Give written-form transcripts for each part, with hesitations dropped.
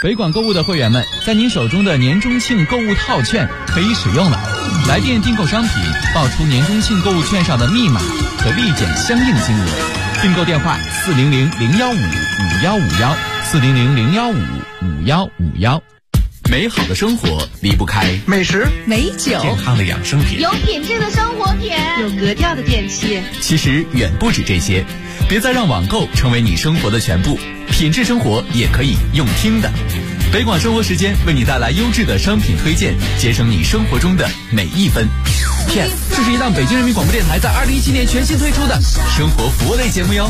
北广购物的会员们，在您手中的年中庆购物套券可以使用了。来电订购商品，报出年中庆购物券上的密码，可立减相应金额。订购电话400-015-5151，400-015-5151。美好的生活离不开美食、 美酒、 健康的养生品， 有品质的生活品， 有格调的电器。 其实远不止这些，别再让网购成为你生活的全部，品质生活也可以用听的。北广生活时间为你带来优质的商品推荐，节省你生活中的每一分。Yes， 这是一档北京人民广播电台在2017年全新推出的生活服务类节目哟。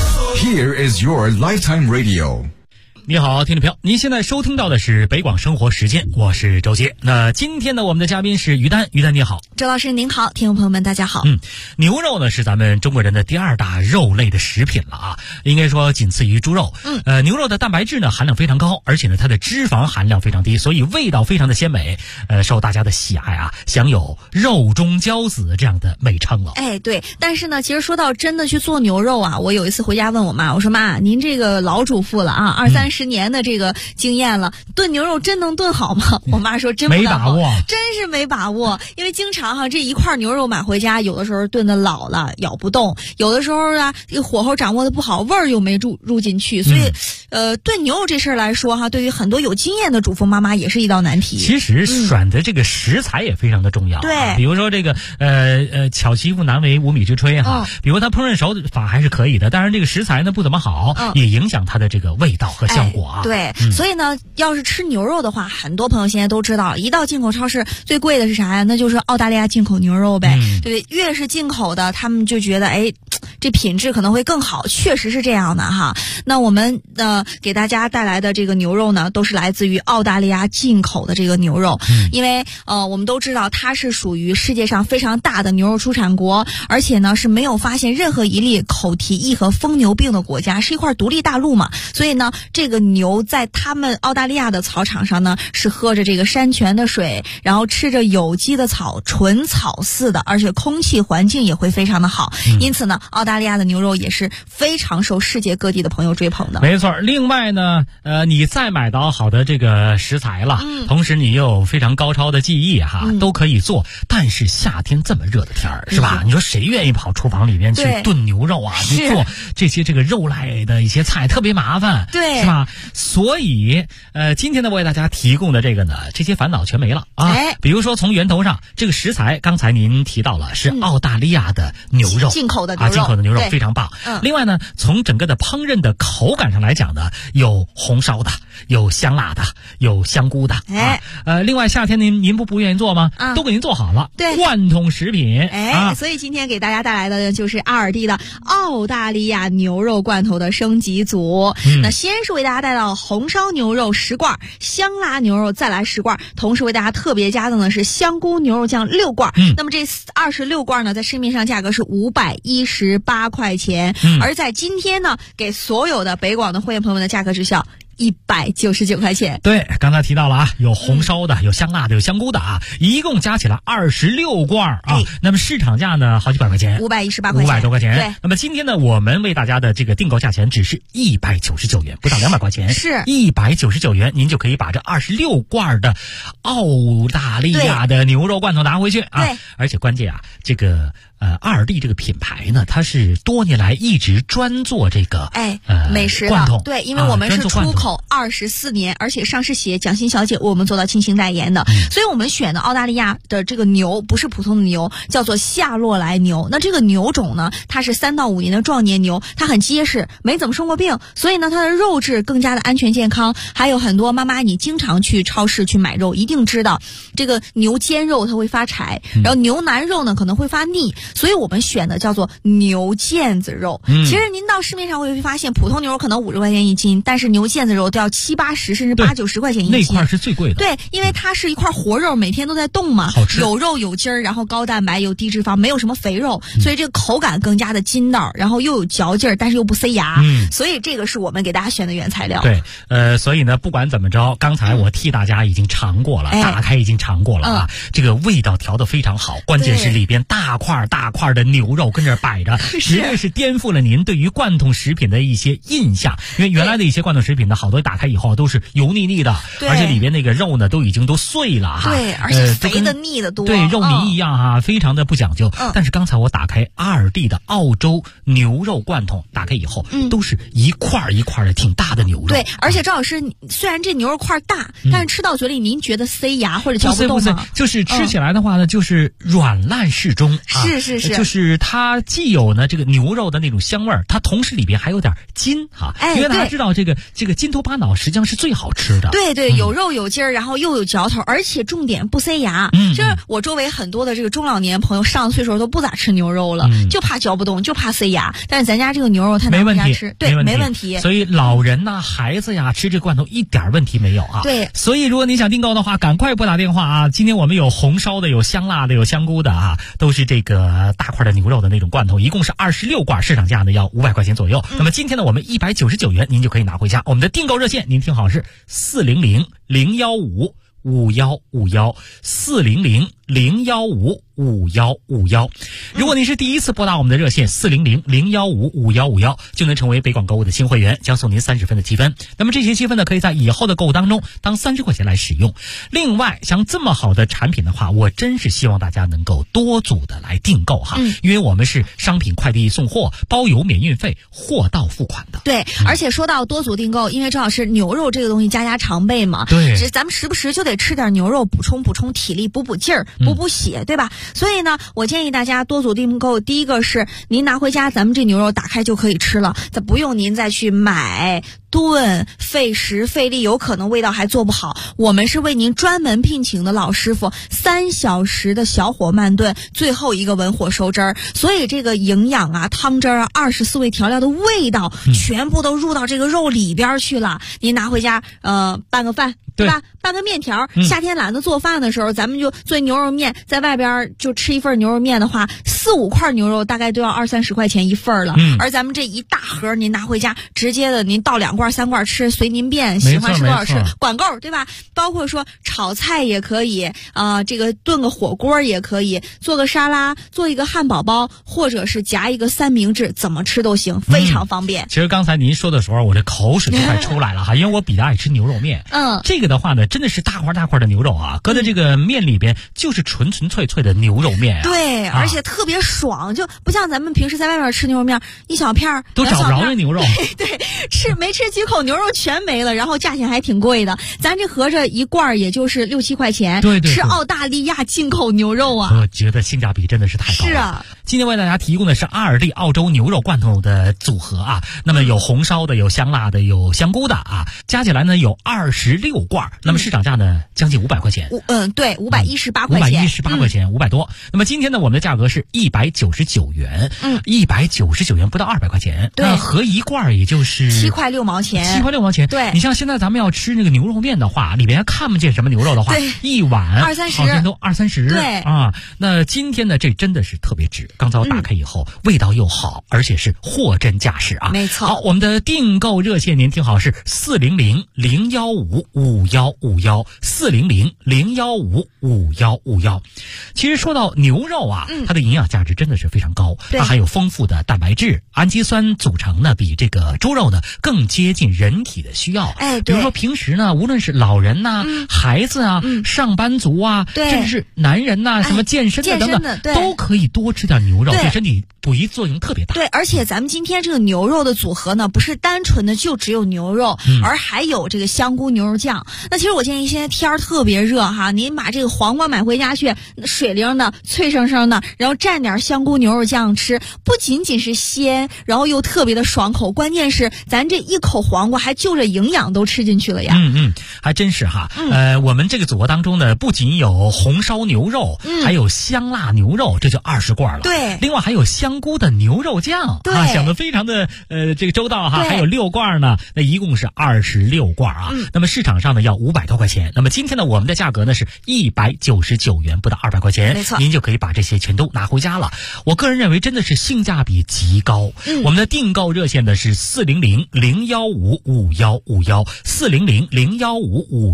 Here is your lifetime radio。 你好，听众朋友，您现在收听到的是北广生活时间，我是周杰。那今天呢，我们的嘉宾是于丹，于丹你好。 周老师您好，听众朋友们大家好。 牛肉呢是咱们中国人的第二大肉类的食品了啊，应该说仅次于猪肉。牛肉的蛋白质呢含量非常高，而且呢它的脂肪含量非常低，所以味道非常的鲜美，受大家的喜爱啊，享有肉中骄子这样的美称了。 哎，对，但是呢，其实说到真的去做牛肉啊，我有一次回家问我妈，我说妈，您这个老主妇了啊，20-30年的这个经验了，炖牛肉真能炖好吗？我妈说真不没把握， 真是没把握，因为经常这一块牛肉买回家，有的时候炖的老了咬不动，有的时候啊这个火候掌握的不好，味儿又没入进去，所以炖牛肉这事儿来说对于很多有经验的主妇妈妈也是一道难题。 其实选的这个食材也非常的重要。 对， 比如说这个巧媳妇难为无米之炊哈，比如它烹饪手法还是可以的，但是这个食材呢不怎么好，也影响它的这个味道和效果啊。 对，所以呢，要是吃牛肉的话，很多朋友现在都知道，一到进口超市最贵的是啥呀？那就是澳大利亚进口牛肉呗，对不对？越是进口的，他们就觉得这品质可能会更好，确实是这样的哈。那我们给大家带来的这个牛肉呢，都是来自于澳大利亚进口的这个牛肉，因为我们都知道它是属于世界上非常大的牛肉出产国，而且呢是没有发现任何一例口蹄疫和疯牛病的国家，是一块独立大陆嘛，所以呢这个牛在他们澳大利亚的草场上呢是喝着这个山泉的水，然后吃着有机的草，纯草饲的，而且空气环境也会非常的好，因此呢澳大利亚的牛肉也是非常受世界各地的朋友追捧的。 没错，另外呢你再买到好的这个食材了，同时你又有非常高超的技艺都可以做，但是夏天这么热的天儿是吧？你说谁愿意跑厨房里面去炖牛肉啊，去做这些这个肉类的一些菜，特别麻烦， 对， 是吧？所以今天呢，我给大家提供的这个呢，这些烦恼全没了啊。比如说从源头上，这个食材刚才您提到了是澳大利亚的牛肉， 进口的牛肉， 进口的牛肉非常棒。另外呢，从整个的烹饪的口感上来讲呢，有红烧的，有香辣的，有香菇的。另外夏天您不愿意做吗？都给您做好了， 对， 罐头食品。 所以今天给大家带来的就是阿尔蒂的澳大利亚牛肉罐头的升级组。那先是为大家带到红烧牛肉10罐，香辣牛肉再来10罐，同时为大家特别加赠的是香菇牛肉酱6罐。那么这26罐呢，在市面上价格是518块钱，而在今天呢，给所有的北广的会员朋友们的价格只需要199块钱。 对，刚才提到了有红烧的，有香辣的，有香菇的一共加起来26罐那么市场价呢好几百块钱 ，518块钱 ，500多块钱。 对， 那么今天呢，我们为大家的这个订购价钱只是199元，不到200块钱， 是 199元，您就可以把这26罐的澳大利亚的牛肉罐头拿回去对， 而且关键这个阿尔蒂这个品牌呢，它是多年来一直专做这个美食罐头， 对，因为我们是出口24年，而且上市企业蒋欣小姐为我们做到亲情代言的，所以我们选的澳大利亚的这个牛不是普通的牛，叫做夏洛莱牛。那这个牛种呢，它是3到5年的壮年牛，它很结实，没怎么生过病，所以呢它的肉质更加的安全健康。还有很多妈妈你经常去超市去买肉，一定知道这个牛肩肉它会发柴，然后牛腩肉呢可能会发腻，所以我们选的叫做牛腱子肉。其实您到市面上会发现，普通牛肉可能50块钱一斤，但是牛腱子肉都要70-80甚至80-90块钱一斤， 那块是最贵的。 对，因为它是一块活肉，每天都在动嘛， 好吃， 有肉有筋儿，然后高蛋白有低脂肪，没有什么肥肉，所以这个口感更加的筋道，然后又有嚼劲儿，但是又不塞牙，所以这个是我们给大家选的原材料。 对，所以呢，不管怎么着，刚才我替大家已经尝过了，打开已经尝过了这个味道调得非常好，关键是里边大块的牛肉跟这摆着，绝对是颠覆了您对于罐头食品的一些印象。因为原来的一些罐头食品呢，好好多打开以后都是油腻腻的，而且里边那个肉呢都已经都碎了哈。 对，而且肥的腻的多。 对，肉泥一样哈，非常的不讲究。但是刚才我打开阿尔蒂的澳洲牛肉罐头，打开以后，都是一块一块的挺大的牛肉。 对，而且赵老师，虽然这牛肉块大，但是吃到嘴里您觉得塞牙或者嚼不动吗？ 就是吃起来的话呢，就是软烂适中。 是， 就是它既有呢这个牛肉的那种香味儿，它同时里边还有点筋哈。因为大家知道这个筋头巴脑实际上是最好吃的。 对，有肉有筋儿，然后又有嚼头，而且重点不塞牙。就是我周围很多的这个中老年朋友上岁数都不咋吃牛肉了，就怕嚼不动，就怕塞牙。但是咱家这个牛肉它拿回家吃，对，没问题。 所以老人呐、孩子呀，吃这罐头一点问题没有啊。 对， 所以如果你想订购的话，赶快拨打电话啊！今天我们有红烧的，有香辣的，有香菇的啊，都是这个大块的牛肉的那种罐头，一共是26罐，市场价呢要500块钱左右。那么今天呢，我们199元您就可以拿回家。我们的订购热线您听好是400-015-5151，400-015-5151。如果您是第一次拨打我们的热线400-015-5151，就能成为北广购物的新会员，将送您30分的积分。那么这些积分呢，可以在以后的购物当中当30块钱来使用。另外，像这么好的产品的话，我真是希望大家能够多组的来订购哈，因为我们是商品快递送货，包邮免运费，货到付款的。 对，而且说到多组订购，因为正好是牛肉这个东西家常备嘛， 对， 咱们时不时就得吃点牛肉，补充体力，补劲儿，补血，对吧？所以呢，我建议大家多组订购。第一个是您拿回家，咱们这牛肉打开就可以吃了，咱不用您再去买炖，费时费力，有可能味道还做不好。我们是为您专门聘请的老师傅，3小时的小火慢炖，最后一个文火收汁儿，所以这个营养啊、汤汁儿啊、24味调料的味道，全部都入到这个肉里边去了。您拿回家，拌个饭，对吧？拌个面条。夏天懒得做饭的时候，咱们就做牛肉面，在外边就吃一份牛肉面的话，4-5块牛肉大概都要20-30块钱一份了。而咱们这一大盒，您拿回家，直接的您倒2罐3罐吃，随您便，喜欢吃多少吃，管够，对吧？包括说炒菜也可以，这个炖个火锅也可以，做个沙拉，做一个汉堡包，或者是夹一个三明治，怎么吃都行，非常方便。 其实刚才您说的时候，我这口水就快出来了哈，因为我比较爱吃牛肉面。这个的话呢，真的是大块的牛肉啊，搁在这个面里边就是纯粹的牛肉面啊。 对，而且特别爽，就不像咱们平时在外面吃牛肉面，一小片都找不着这牛肉。 对，没吃几口牛肉全没了，然后价钱还挺贵的。咱这合着一罐也就是6-7块钱， 对， 吃澳大利亚进口牛肉啊， 我觉得性价比真的是太高了。 是啊， 今天为大家提供的是阿尔蒂澳洲牛肉罐头的组合啊，那么有红烧的，有香辣的，有香菇的啊，加起来呢有26罐，那么市场价呢将近500块钱。 对，518块钱 ，518块钱，500多。那么今天呢，我们的价格是199元，199元不到200块钱， 对， 那合一罐也就是 7块6毛钱 ，7块6毛钱。 对， 你像现在咱们要吃那个牛肉面的话，里边还看不见什么牛肉的话，一碗 20-30， 好像都20-30。 对啊，那今天呢，这真的是特别值。刚才我打开以后，味道又好，而且是货真价实啊。 没错。 好，我们的订购热线您听好是400-015-5151，400-015-5151。其实说到牛肉啊，它的营养价值真的是非常高，它还有丰富的蛋白质、氨基酸组成呢，比这个猪肉呢更接近人体的需要。比如说平时呢，无论是老人呐、孩子啊、上班族啊，甚至是男人呐、什么健身的等等，都可以多吃点牛肉，对身体补益作用特别大。 对，而且咱们今天这个牛肉的组合呢，不是单纯的就只有牛肉，而还有这个香菇牛肉酱。那其实我建议现在天儿特别热哈，您把这个黄瓜买回家去，水灵的、脆生生的，然后蘸点香菇牛肉酱吃，不仅仅是鲜，然后又特别的爽口，关键是咱这一口黄瓜还就着营养都吃进去了呀。 还真是哈。我们这个组合当中呢，不仅有红烧牛肉，还有香辣牛肉，这就20罐了。 对， 另外还有香菇的牛肉酱， 对， 想得非常的这个周到哈。还有6罐呢，那一共是26罐啊。那么市场上呢要500多块钱，那么今天呢我们的价格呢是199元，不到200块钱， 没错， 您就可以把这些全都拿回家了。我个人认为真的是性价比极高。我们的订购热线呢是400-015-5151，400-015-5151。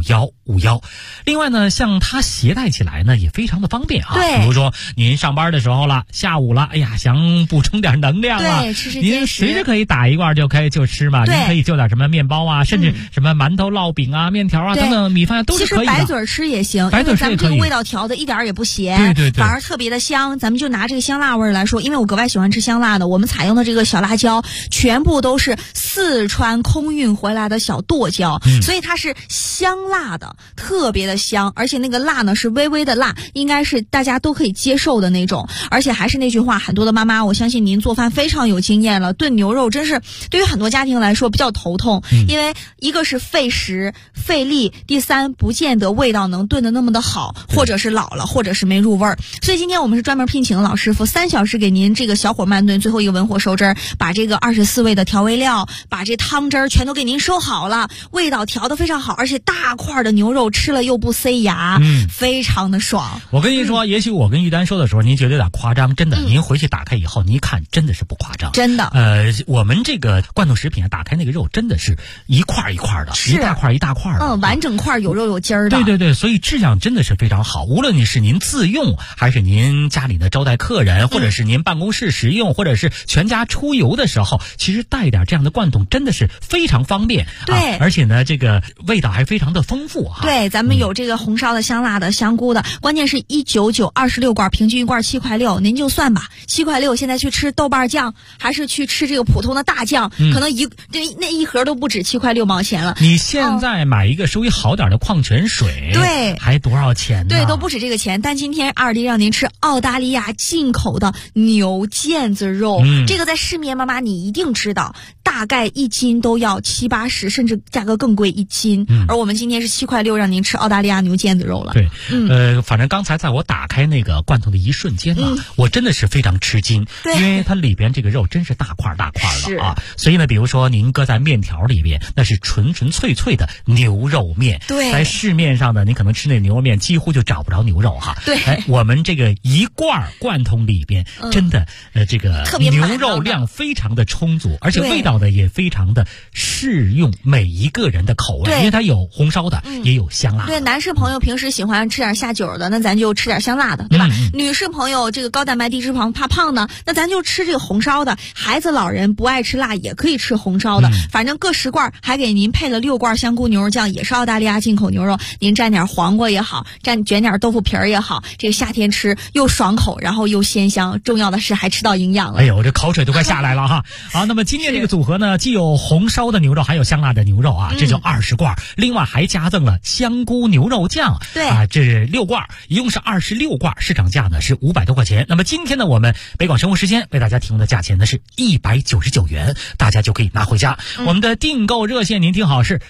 5151。另外呢，像它携带起来呢也非常的方便啊。 对， 比如说您上班的时候了，下午了，哎呀，想补充点能量了， 对，吃您随时可以打一罐就吃嘛。您可以就点什么面包啊，甚至什么馒头、烙饼啊、面条啊等等米饭都是可以的。 其实白嘴吃也行， 白嘴吃也可以， 因为咱们这个味道调的一点也不咸， 对， 反而特别的香。咱们就拿这个香辣味来说，因为我格外喜欢吃香辣的，我们采用的这个小辣椒全部都是四川空运回来的小剁椒，所以它是香辣的，特别的香，而且那个辣呢是微微的辣，应该是大家都可以接受的那种。而且还是那句话，很多的妈妈，我相信您做饭非常有经验了，炖牛肉真是对于很多家庭来说比较头痛，因为一个是费时费力，第三不见得味道能炖得那么的好，或者是老了，或者是没入味儿。所以今天我们是专门聘请老师傅3小时给您这个小火慢炖，最后一个文火收汁儿，把这个24味的调味料，把这汤汁儿全都给您收好了，味道调得非常好，而且大块的牛肉吃了又不塞牙，非常的爽。 我跟您说，也许我跟玉丹说的时候您觉得有点夸张，真的，您回去打开以后您一看真的是不夸张， 真的。 我们这个罐头食品打开那个肉真的是一块一块的，一大块一大块的， 完整块有肉有筋儿的。 对，所以质量真的是非常好。无论你是您自用，还是您家里的招待客人，或者是您办公室食用，或者是全家出游的时候，其实带一点这样的罐头真的是非常方便。 对， 而且呢，这个味道还非常的丰富哈。 对，咱们有这个红烧的、香辣的、香菇的，关键是199 26罐，平均一罐7块6，您就算吧，7块6，现在去吃豆瓣酱，还是去吃这个普通的大酱，可能那一盒都不止7块6毛钱了。 你现在买一个稍微好点的矿泉水， 对， 还多少钱呢？ 对，都不止这个钱。但今天二弟让您吃澳大利亚进口的牛腱子肉，这个在市面妈妈你一定知道，大概1斤都要70、80，甚至价格更贵1斤。而我们今天是7块6让您吃澳大利亚牛腱子肉了。 对，反正刚才在我打开那个罐头的一瞬间呢，我真的是非常吃惊，因为它里边这个肉真是大块大块的啊。所以呢，比如说您搁在面条里边，那是纯纯粹粹的牛肉面。 对， 在市面上呢，你可能吃那牛肉面几乎就找不着牛肉哈。 对， 我们这个一罐罐头里边真的这个牛肉量非常的充足，而且味道呢也非常的适用每一个人的口味，因为它有红烧的，也有香辣的。 对，男士朋友平时喜欢吃点下酒的，那咱就吃点香辣的，对吧？女士朋友这个高蛋白低脂肪怕胖呢，那咱就吃这个红烧的。孩子老人不爱吃辣也可以吃红烧的，反正各10罐，还给您配了6罐香菇牛肉酱，也是澳大利亚进口牛肉，您蘸点黄瓜也好，卷点豆腐皮儿也好，这个夏天吃又爽口，然后又鲜香，重要的是还吃到营养了。 哎呦，这口水都快下来了哈！好，那么今天这个组合呢，既有红烧的牛肉，还有香辣的牛肉啊，这就20罐，另外还加赠了香菇牛肉酱。 对啊，这6罐一共是26罐，市场价呢是500多块钱。那么今天呢，我们北广生活时间为大家提供的价钱呢是199元，大家就可以拿回家。我们的订购热线您听好是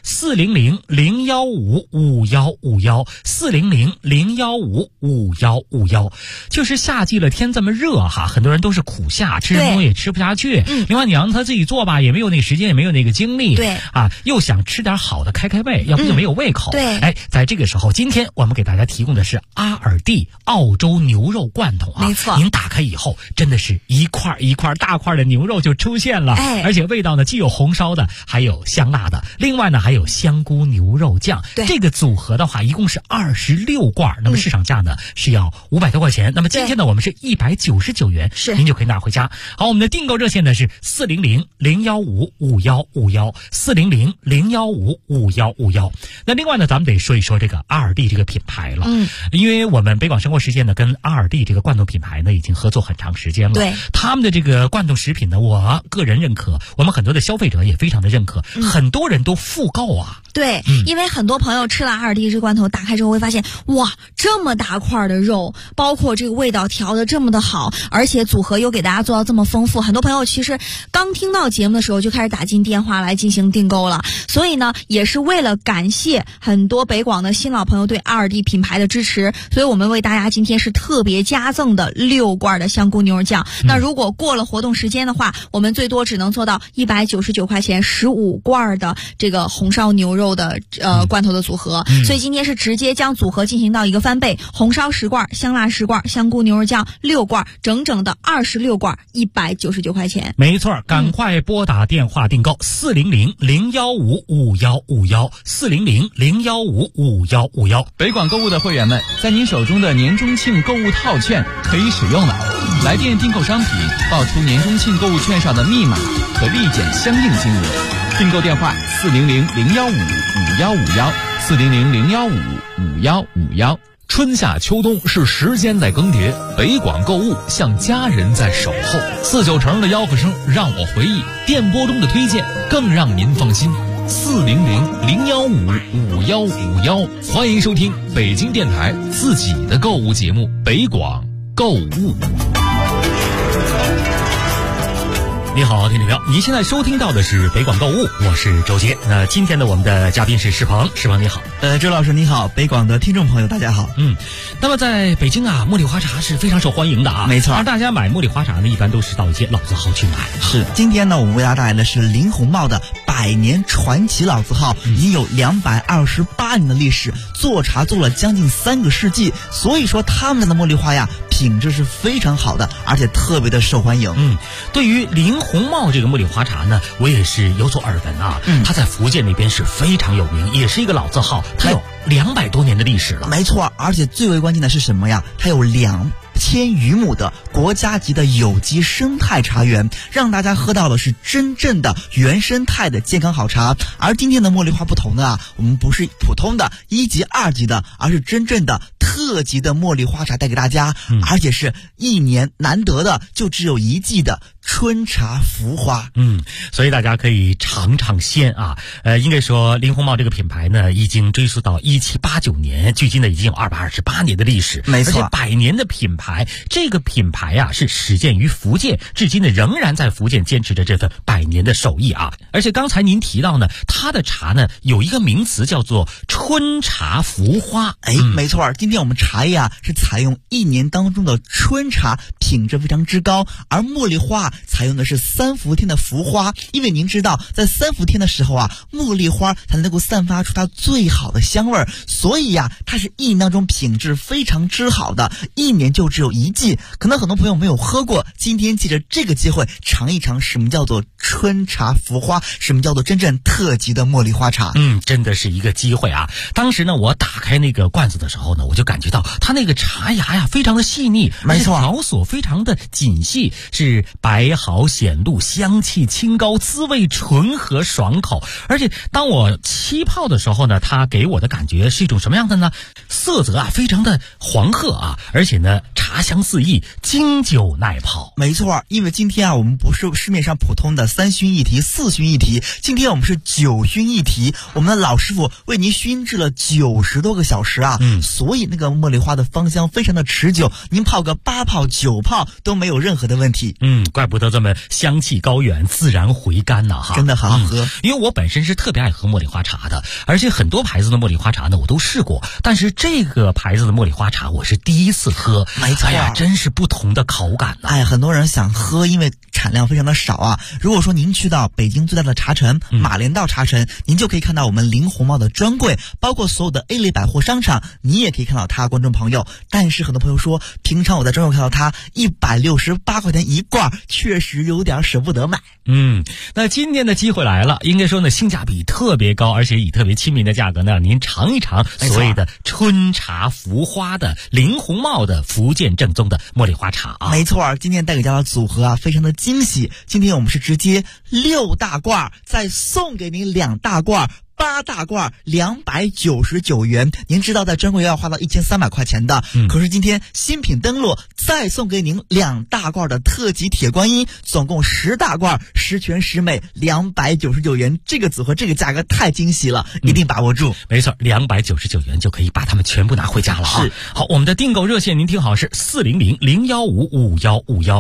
400-015-5151 400-015-5151。就是夏季了，天这么热哈，很多人都是苦夏，吃什么东西也吃不下去。另外你让他自己做吧，也没有那个时间，也没有那个精力。 对啊，又想吃点好的开胃，要不就没有胃口。 对， 哎，在这个时候，今天我们给大家提供的是阿尔蒂澳洲牛肉罐头啊。 没错， 您打开以后，真的是一块一块大块的牛肉就出现了。 哎， 而且味道呢，既有红烧的，还有香辣的，另外呢还有香菇牛肉酱。 对， 这个组合的话，一共是26罐，那么市场价呢是要500多块钱。那么今天呢，我们是199元， 是您就可以拿回家。好，我们的订购热线呢是400-015-5151 400-015-5151。那另外呢，咱们得说一说这个阿尔蒂这个品牌了。因为我们北广生活时间呢跟阿尔蒂这个罐头品牌呢已经合作很长时间了。 对， 他们的这个罐头食品呢，我个人认可，我们很多的消费者也非常的认可，很多人都复购啊。 对，因为很多朋友吃了阿尔蒂这罐头，打开之后会发现，哇，这么大块的肉，包括这个味道调的这么的好，而且组合又给大家做到这么丰富，很多朋友其实刚听到节目的时候就开始打进电话来进行订购了。所以呢，也是为了感谢很多北广的新老朋友对阿尔蒂品牌的支持，所以我们为大家今天是特别加赠的6罐的香菇牛肉酱。那如果过了活动时间的话，我们最多只能做到199块钱15罐的这个红烧牛肉的罐头的组合。所以今天是直接将组合进行到一个翻倍，红烧10罐，香辣10罐，香菇牛肉酱6罐，整整的26罐，199块钱。 没错，赶快拨打电话订购400-015-5151，400-015-5151。 北广购物的会员们，在您手中的年中庆购物套券可以使用了。来电订购商品，报出年中庆购物券上的密码，可立减相应金额。订购电话400-015-5151，400-015-5151。 春夏秋冬是时间在更迭，北广购物像家人在守候。49成的吆喝声让我回忆，电波中的推荐更让您放心。400-015-5151，欢迎收听北京电台自己的购物节目《北广购物》。 你好，听众朋友，您现在收听到的是北广购物，我是周杰。那今天的我们的嘉宾是石鹏，石鹏你好。 周老师你好，北广的听众朋友大家好。 那么在北京啊，茉莉花茶是非常受欢迎的啊， 没错。 而大家买茉莉花茶呢，一般都是到一些老字号去买。 是，今天呢，我们为大家带来的是林红帽的百年传奇老字号，已经有228年的历史，做茶做了将近3个世纪，所以说他们家的茉莉花呀，品质是非常好的，而且特别的受欢迎。 对于林红帽这个茉莉花茶呢，我也是有所耳闻啊。它在福建那边是非常有名，也是一个老字号，它有200多年的历史了。 没错，而且最为关键的是什么呀？它有2000余亩的国家级的有机生态茶园，让大家喝到的是真正的原生态的健康好茶。而今天的茉莉花不同的啊，我们不是普通的1级2级的，而是真正的特级的茉莉花茶带给大家，而且是1年难得的就只有1季的春茶福花。 所以大家可以尝尝鲜啊。应该说林红帽这个品牌呢，已经追溯到1789年，距今呢已经有228年的历史。 没错， 而且100年的品牌，这个品牌啊是始建于福建，至今呢仍然在福建坚持着这份100年的手艺啊。而且刚才您提到呢，它的茶呢有一个名词叫做春茶福花。 没错，今天我们茶叶啊是采用1年当中的春茶，品质非常之高，而茉莉花采用的是3伏天的福花，因为您知道在3伏天的时候啊，茉莉花才能够散发出它最好的香味儿，所以呀，它是1年当中品质非常之好的，1年就只有1季。可能很多朋友没有喝过，今天借着这个机会尝一尝什么叫做春茶福花，什么叫做真正特级的茉莉花茶。 真的是一个机会啊。当时呢，我打开那个罐子的时候呢，我就感觉到它那个茶芽呀非常的细腻， 没错， 条索非常的紧细，是白毫显露，香气清高，滋味醇和爽口。而且当我沏泡的时候呢，它给我的感觉是一种什么样的呢？色泽啊非常的黄褐啊，而且呢茶香四溢，经久耐泡。 没错，因为今天啊，我们不是市面上普通的3熏1提、4熏1提，今天我们是9熏1提，我们的老师傅为您熏制了90多个小时啊，所以那个茉莉花的芳香非常的持久，您泡个8泡9泡都没有任何的问题。 怪不得这么香气高远，自然回甘呐， 真的好好喝。 因为我本身是特别爱喝茉莉花茶的，而且很多牌子的茉莉花茶呢我都试过，但是这个牌子的茉莉花茶我是第一次喝。 没错， 真是不同的口感呐。 很多人想喝，因为产量非常的少啊。如果说您去到北京最大的茶城马连道茶城，您就可以看到我们林红帽的专柜，包括所有的 A 类百货商场，你也可以看到它，观众朋友。但是很多朋友说，平常我在专柜看到它168块钱一罐，确实有点舍不得买。 那今天的机会来了，应该说呢性价比特别高，而且以特别亲民的价格呢，您尝一尝所谓的春茶福花的林红帽的福建正宗的茉莉花茶啊。 没错，今天带给大家的组合啊非常的惊喜，今天我们是直接6大罐，再送给您2大罐，8大罐299元。您知道在专柜要花到1300块钱的，可是今天新品登录，再送给您2大罐的特级铁观音，总共10大罐10全10美299元。这个组合这个价格太惊喜了，一定把握住。 没错，299元就可以把它们全部拿回家了啊。好，我们的订购热线您听好，是400-015-5151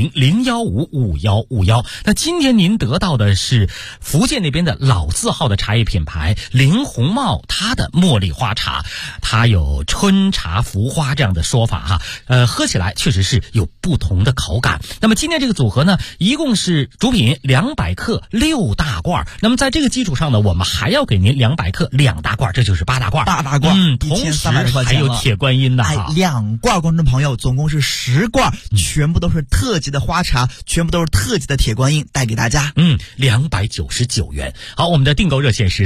400-015-5151。那今天您得到的是福建那边的老字号的茶茶叶品牌林红帽，它的茉莉花茶，它有春茶浮花这样的说法哈。喝起来确实是有不同的口感。那么今天这个组合呢，一共是主品200克6大罐。那么在这个基础上呢，我们还要给您200克2大罐，这就是8大罐。 8大罐， 同时 1300块钱还有铁观音的哈。2罐，观众朋友，总共是10罐，全部都是特级的花茶，全部都是特级的铁观音，带给大家。 299元。好，我们的订购热线是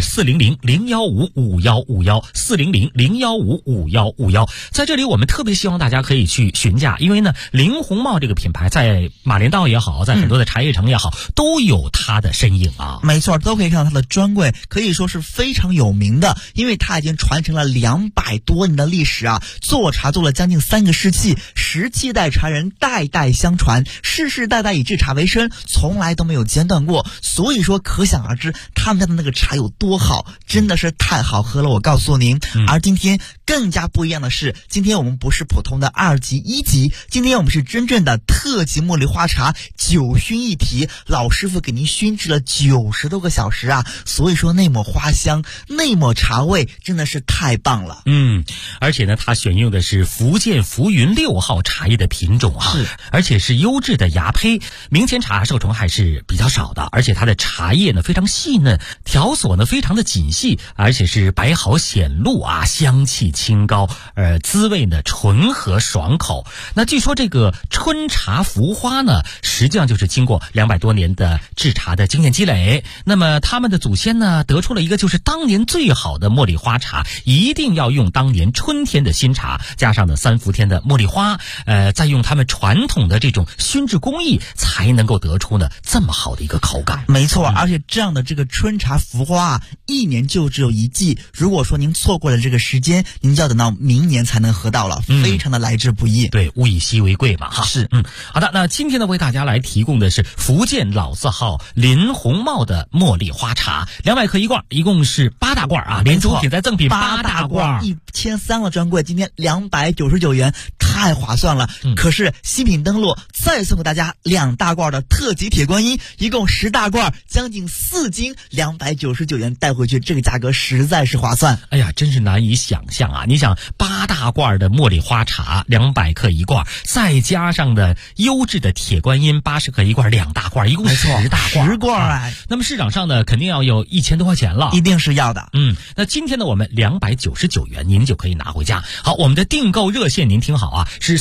400-015-5151，400-015-5151。在这里我们特别希望大家可以去询价，因为呢，林红帽这个品牌在马连道也好，在很多的茶叶城也好，都有它的身影啊。 没错，都可以看到它的专柜，可以说是非常有名的，因为它已经传承了200多年的历史啊，做茶做了将近3个世纪，17代茶人代代相传，世世代代以制茶为生，从来都没有间断过。所以说可想而知他们家的那个茶有多好，真的是太好喝了，我告诉您。而今天更加不一样的是，今天我们不是普通的2级1级，今天我们是真正的特级茉莉花茶，9熏一提，老师傅给您熏制了90多个小时啊，所以说那抹花香，那抹茶味真的是太棒了。 而且呢，它选用的是福建浮云6号茶叶的品种啊，而且是优质的芽胚，明前茶受虫害是比较少的，而且它的茶叶呢非常细嫩，条索呢非常的紧细，而且是白毫显露啊，香气清高，滋味呢醇和爽口。那据说这个春茶浮花呢，实际上就是经过200多年的制茶的经验积累，那么他们的祖先呢得出了一个就是当年最好的茉莉花茶，一定要用当年春天的新茶，加上呢3伏天的茉莉花，再用他们传统的这种熏制工艺，才能够得出呢这么好的一个口感。 没错，而且这样的这个春茶浮花啊，1年就只有1季，如果说您错过了这个时间，您就要等到明年才能喝到了，非常的来之不易。 对，物以稀为贵嘛哈。 是， 好的，那今天呢为大家来提供的是福建老字号林红帽的茉莉花茶，200克1罐，一共是8大罐啊，连主品再赠品8大罐 ，1300了专柜，今天299元，太划算了。可是新品登录，再送给大家2大罐的特级铁观音，一共10大罐，将近4斤，299元带回去，这个价格实在是划算。 哎呀，真是难以想象啊！你想8大罐的茉莉花茶200克1罐，再加上的优质的铁观音80克1罐，2大罐，一共10大罐 ，10罐那么市场上呢，肯定要有1000多块钱了， 一定是要的。 那今天呢，我们299元您就可以拿回家。好，我们的订购热线您听好啊，是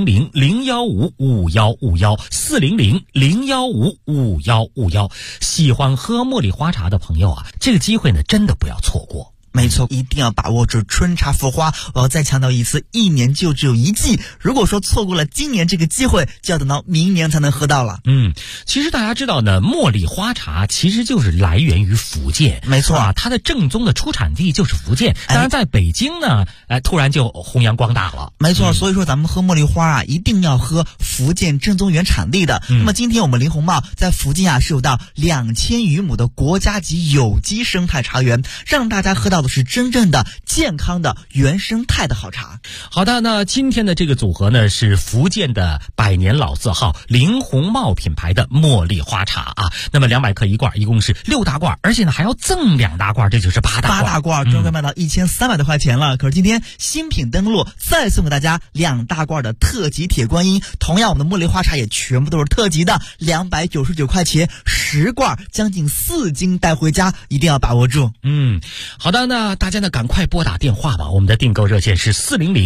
400-015-5151，400-015-5151。喜欢喝茉莉花茶的朋友啊，这个机会呢，真的不要错过。 没错，一定要把握住春茶浮花。我要再强调一次，1年就只有1季。如果说错过了今年这个机会，就要等到明年才能喝到了。 其实大家知道呢，茉莉花茶其实就是来源于福建。 没错啊，它的正宗的出产地就是福建。当然，在北京呢，突然就弘扬光大了。 没错，所以说咱们喝茉莉花啊，一定要喝福建正宗原产地的。那么今天我们林红帽在福建啊，是有到2000余亩的国家级有机生态茶园，让大家喝到是真正的健康的原生态的好茶。 好的，那今天的这个组合呢，是福建的100年老字号林红帽品牌的茉莉花茶啊。那么200克1罐，一共是6大罐，而且呢还要赠2大罐，这就是8大罐。 8大罐专柜卖到1300多块钱了。可是今天新品登录，再送给大家2大罐的特级铁观音。同样，我们的茉莉花茶也全部都是特级的，299块钱10罐，将近4斤带回家，一定要把握住。 好的，那大家呢赶快拨打电话吧，我们的订购热线是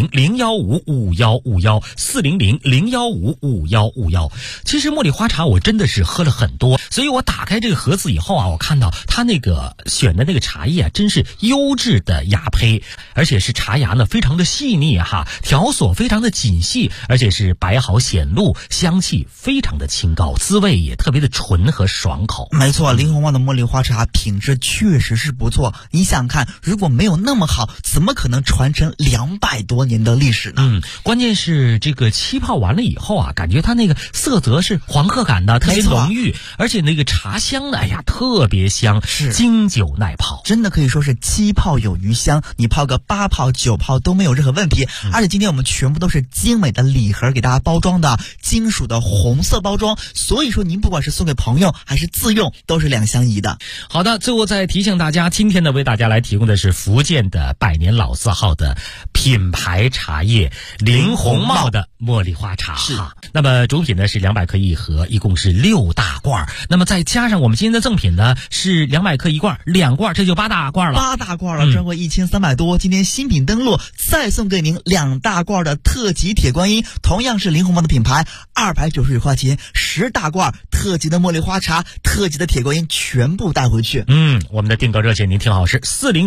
400-015-5151，400-015-5151。其实茉莉花茶我真的是喝了很多，所以我打开这个盒子以后啊，我看到它那个选的那个茶叶啊，真是优质的芽胚，而且是茶芽呢非常的细腻哈，条索非常的紧细，而且是白毫显露，香气非常的清高，滋味也特别的醇和爽口。 没错，林红帽的茉莉花茶品质确实是不错。你想看如果没有那么好，怎么可能传承200多年的历史呢？ 关键是这个气泡完了以后啊，感觉它那个色泽是黄褐感的，特别浓郁，而且那个茶香呢，哎呀，特别香，是经久耐泡， 真的可以说是7泡有余香，你泡个8泡9泡都没有任何问题。而且今天我们全部都是精美的礼盒给大家包装的，金属的红色包装，所以说您不管是送给朋友还是自用，都是2相宜的。 好的，最后再提醒大家，今天呢为大家来提供的是福建的百年老字号的品牌茶叶林红帽的茉莉花茶。是，那么主品呢是200克一盒，一共是6大罐，那么再加上我们今天的赠品呢是200克一罐，2罐，这就8大罐了。 8大罐了，专柜1300多，今天新品登陆，再送给您2大罐的特级铁观音，同样是林红帽的品牌，299块钱，10大罐特级的茉莉花茶，特级的铁观音全部带回去。 我们的订购热线您听好，是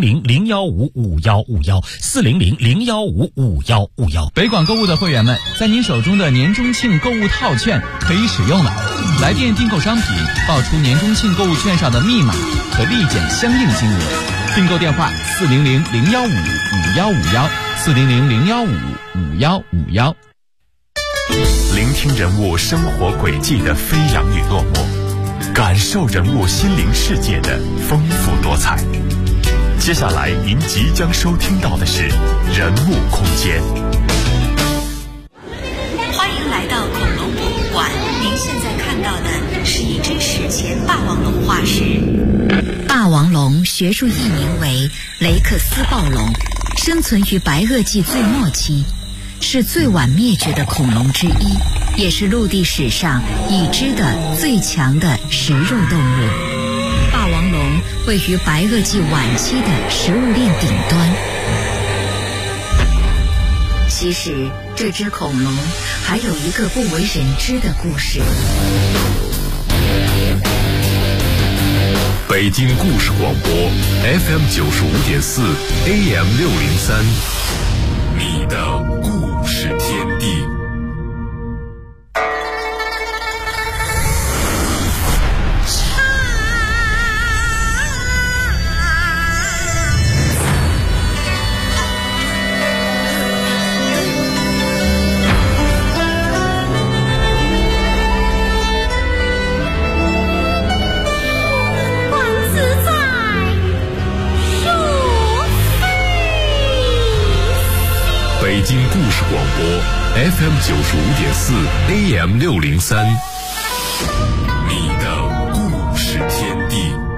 400-015-5151，400-015-5151。 北广购物的会员们，在您手中的年中庆购物套券可以使用了。来电订购商品，报出年中庆购物券上的密码，可立减相应金额。订购电话400-015-5151，400-015-5151。 聆听人物生活轨迹的飞扬与落寞，感受人物心灵世界的丰富多彩。接下来您即将收听到的是人物空间。 欢迎来到恐龙博物馆，您现在看到的是一只史前霸王龙化石。霸王龙学术译名为雷克斯暴龙，生存于白垩纪最末期，是最晚灭绝的恐龙之一，也是陆地史上已知的最强的食肉动物。霸王龙位于白垩纪晚期的食物链顶端。其实这只恐龙还有一个不为人知的故事。 北京故事广播 FM 95.4 AM 603，你的故事天地。北京故事广播 FM 95.4 AM 603，你的故事天地。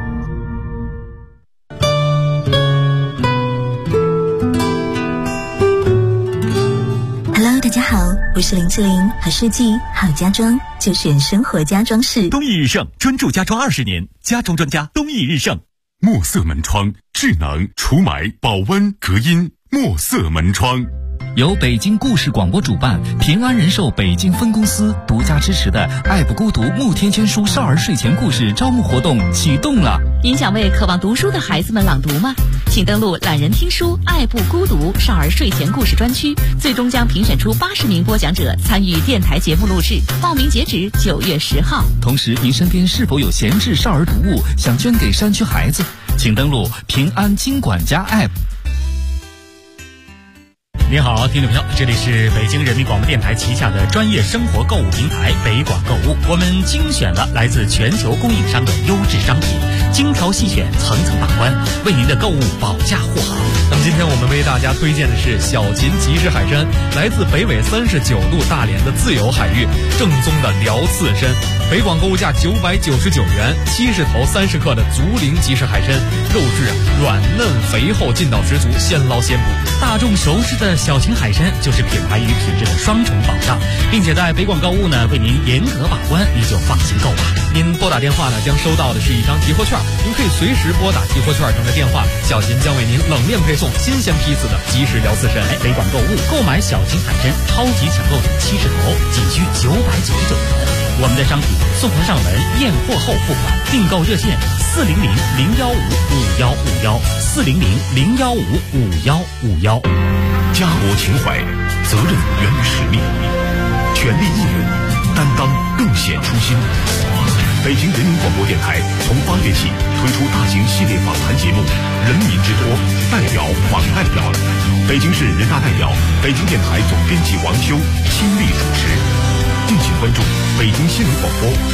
Hello， 大家好，我是林志玲，好设计好家装就选生活家装饰。 东义日盛，专注家装20年，家装专家东义日盛。 墨色门窗，智能除霾、保温、隔音。墨色门窗。 由北京故事广播主办，平安人寿北京分公司独家支持的爱不孤独慕天千书少儿睡前故事招募活动启动了。 您想为渴望读书的孩子们朗读吗？请登录懒人听书爱不孤独少儿睡前故事专区，最终将评选出80名播讲者参与电台节目录制，报名截止9月10号。 同时，您身边是否有闲置少儿读物想捐给山区孩子？请登录平安金管家 App。 您好，听众朋友，这里是北京人民广播电台旗下的专业生活购物平台北广购物。我们精选了来自全球供应商的优质商品，精挑细选，层层把关，为您的购物保驾护航。 那么今天我们为大家推荐的是小秦即食海参，来自北纬39度大连的自由海域，正宗的辽刺参。北广购物价999元，70头30克的竹林即食海参，肉质软嫩肥厚，劲道十足，现捞现补。 大众熟知的小秦海参就是品牌与品质的双重保障，并且在北广购物呢为您严格把关，你就放心购吧。 您拨打电话呢将收到的是一张集货券，您可以随时拨打集货券上的电话，小秦将为您冷链配送新鲜批次的即食辽刺参。 北广购物购买小秦海参超级抢购70头，仅需999元。我们的商品送货上门，验货后付款。订购热线400-015-5151，400-015-5151。 家国情怀，责任源于使命，全力应援，担当更显初心。 北京人民广播电台从8月起推出大型系列访谈节目《人民之托》，代表访代表。北京市人大代表、北京电台总编辑王修亲力主持。敬请关注北京新闻广播